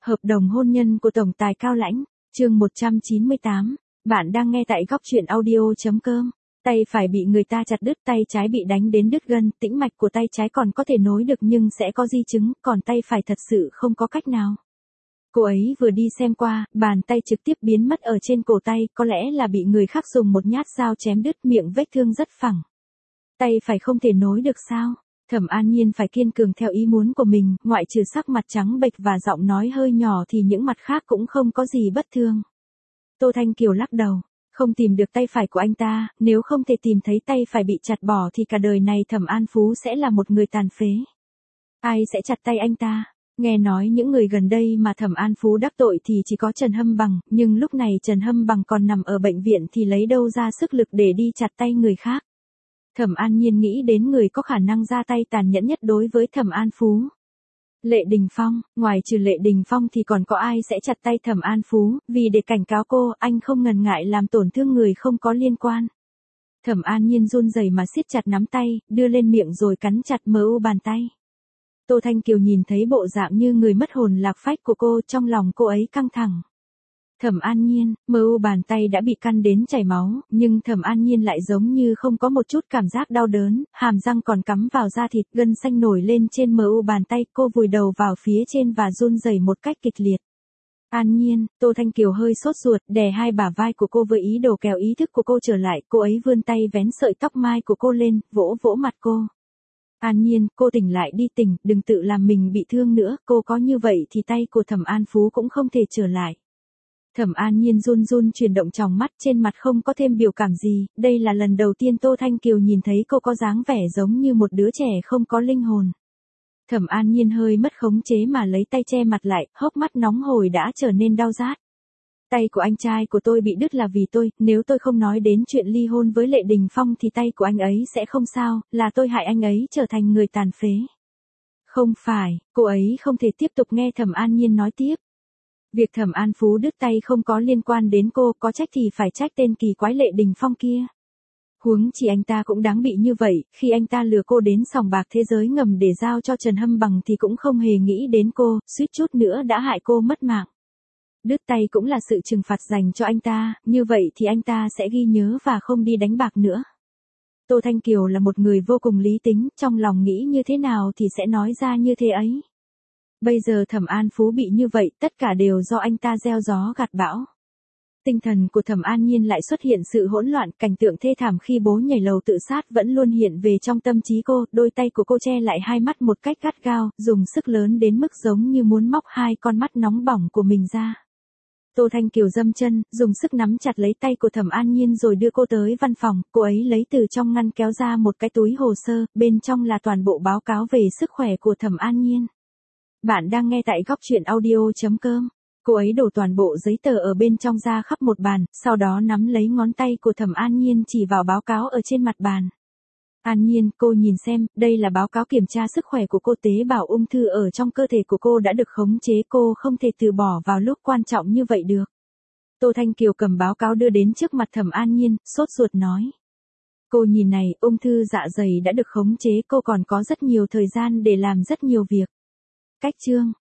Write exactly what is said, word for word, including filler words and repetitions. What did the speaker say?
Hợp đồng hôn nhân của Tổng tài Cao Lãnh, chương một trăm chín mươi tám. Bạn đang nghe tại góc truyện audio chấm com. Tay phải bị người ta chặt đứt, tay trái bị đánh đến đứt gân, tĩnh mạch của tay trái còn có thể nối được nhưng sẽ có di chứng, còn tay phải thật sự không có cách nào. Cô ấy vừa đi xem qua, bàn tay trực tiếp biến mất ở trên cổ tay, có lẽ là bị người khác dùng một nhát dao chém đứt, miệng vết thương rất phẳng. Tay phải không thể nối được sao? Thẩm An Nhiên phải kiên cường theo ý muốn của mình, ngoại trừ sắc mặt trắng bệch và giọng nói hơi nhỏ thì những mặt khác cũng không có gì bất thường. Tô Thanh Kiều lắc đầu, không tìm được tay phải của anh ta, nếu không thể tìm thấy tay phải bị chặt bỏ thì cả đời này Thẩm An Phú sẽ là một người tàn phế. Ai sẽ chặt tay anh ta? Nghe nói những người gần đây mà Thẩm An Phú đắc tội thì chỉ có Trần Hâm Bằng, nhưng lúc này Trần Hâm Bằng còn nằm ở bệnh viện thì lấy đâu ra sức lực để đi chặt tay người khác. Thẩm An Nhiên nghĩ đến người có khả năng ra tay tàn nhẫn nhất đối với Thẩm An Phú. Lệ Đình Phong, ngoài trừ Lệ Đình Phong thì còn có ai sẽ chặt tay Thẩm An Phú, vì để cảnh cáo cô, anh không ngần ngại làm tổn thương người không có liên quan. Thẩm An Nhiên run rẩy mà siết chặt nắm tay, đưa lên miệng rồi cắn chặt mờ u bàn tay. Tô Thanh Kiều nhìn thấy bộ dạng như người mất hồn lạc phách của cô, trong lòng cô ấy căng thẳng. Thẩm An Nhiên, mờ u bàn tay đã bị căn đến chảy máu, nhưng Thẩm An Nhiên lại giống như không có một chút cảm giác đau đớn, hàm răng còn cắm vào da thịt, gân xanh nổi lên trên mờ u bàn tay, cô vùi đầu vào phía trên và run rẩy một cách kịch liệt. An Nhiên, Tô Thanh Kiều hơi sốt ruột, đè hai bả vai của cô với ý đồ kéo ý thức của cô trở lại, cô ấy vươn tay vén sợi tóc mai của cô lên, vỗ vỗ mặt cô. An Nhiên, cô tỉnh lại đi tỉnh, đừng tự làm mình bị thương nữa, cô có như vậy thì tay của Thẩm An Phú cũng không thể trở lại. Thẩm An Nhiên run run chuyển động tròng mắt, trên mặt không có thêm biểu cảm gì, đây là lần đầu tiên Tô Thanh Kiều nhìn thấy cô có dáng vẻ giống như một đứa trẻ không có linh hồn. Thẩm An Nhiên hơi mất khống chế mà lấy tay che mặt lại, hốc mắt nóng hổi đã trở nên đau rát. Tay của anh trai của tôi bị đứt là vì tôi, nếu tôi không nói đến chuyện ly hôn với Lệ Đình Phong thì tay của anh ấy sẽ không sao, là tôi hại anh ấy trở thành người tàn phế. Không phải, cô ấy không thể tiếp tục nghe Thẩm An Nhiên nói tiếp. Việc Thẩm An Phú đứt tay không có liên quan đến cô, có trách thì phải trách tên kỳ quái Lệ Đình Phong kia. Huống chỉ anh ta cũng đáng bị như vậy, khi anh ta lừa cô đến sòng bạc thế giới ngầm để giao cho Trần Hâm Bằng thì cũng không hề nghĩ đến cô, suýt chút nữa đã hại cô mất mạng. Đứt tay cũng là sự trừng phạt dành cho anh ta, như vậy thì anh ta sẽ ghi nhớ và không đi đánh bạc nữa. Tô Thanh Kiều là một người vô cùng lý tính, trong lòng nghĩ như thế nào thì sẽ nói ra như thế ấy. Bây giờ Thẩm An Phú bị như vậy, tất cả đều do anh ta gieo gió gặt bão. Tinh thần của Thẩm An Nhiên lại xuất hiện sự hỗn loạn, cảnh tượng thê thảm khi bố nhảy lầu tự sát vẫn luôn hiện về trong tâm trí cô, đôi tay của cô che lại hai mắt một cách gắt gao, dùng sức lớn đến mức giống như muốn móc hai con mắt nóng bỏng của mình ra. Tô Thanh Kiều dâm chân, dùng sức nắm chặt lấy tay của Thẩm An Nhiên rồi đưa cô tới văn phòng, cô ấy lấy từ trong ngăn kéo ra một cái túi hồ sơ, bên trong là toàn bộ báo cáo về sức khỏe của Thẩm An Nhiên. Bạn đang nghe tại góc truyện audio chấm com. Cô ấy đổ toàn bộ giấy tờ ở bên trong ra khắp một bàn, sau đó nắm lấy ngón tay của Thẩm An Nhiên chỉ vào báo cáo ở trên mặt bàn. An Nhiên, cô nhìn xem, đây là báo cáo kiểm tra sức khỏe của cô, tế bào ung thư ở trong cơ thể của cô đã được khống chế, cô không thể từ bỏ vào lúc quan trọng như vậy được. Tô Thanh Kiều cầm báo cáo đưa đến trước mặt Thẩm An Nhiên, sốt ruột nói. Cô nhìn này, ung thư dạ dày đã được khống chế, cô còn có rất nhiều thời gian để làm rất nhiều việc. Cách chương,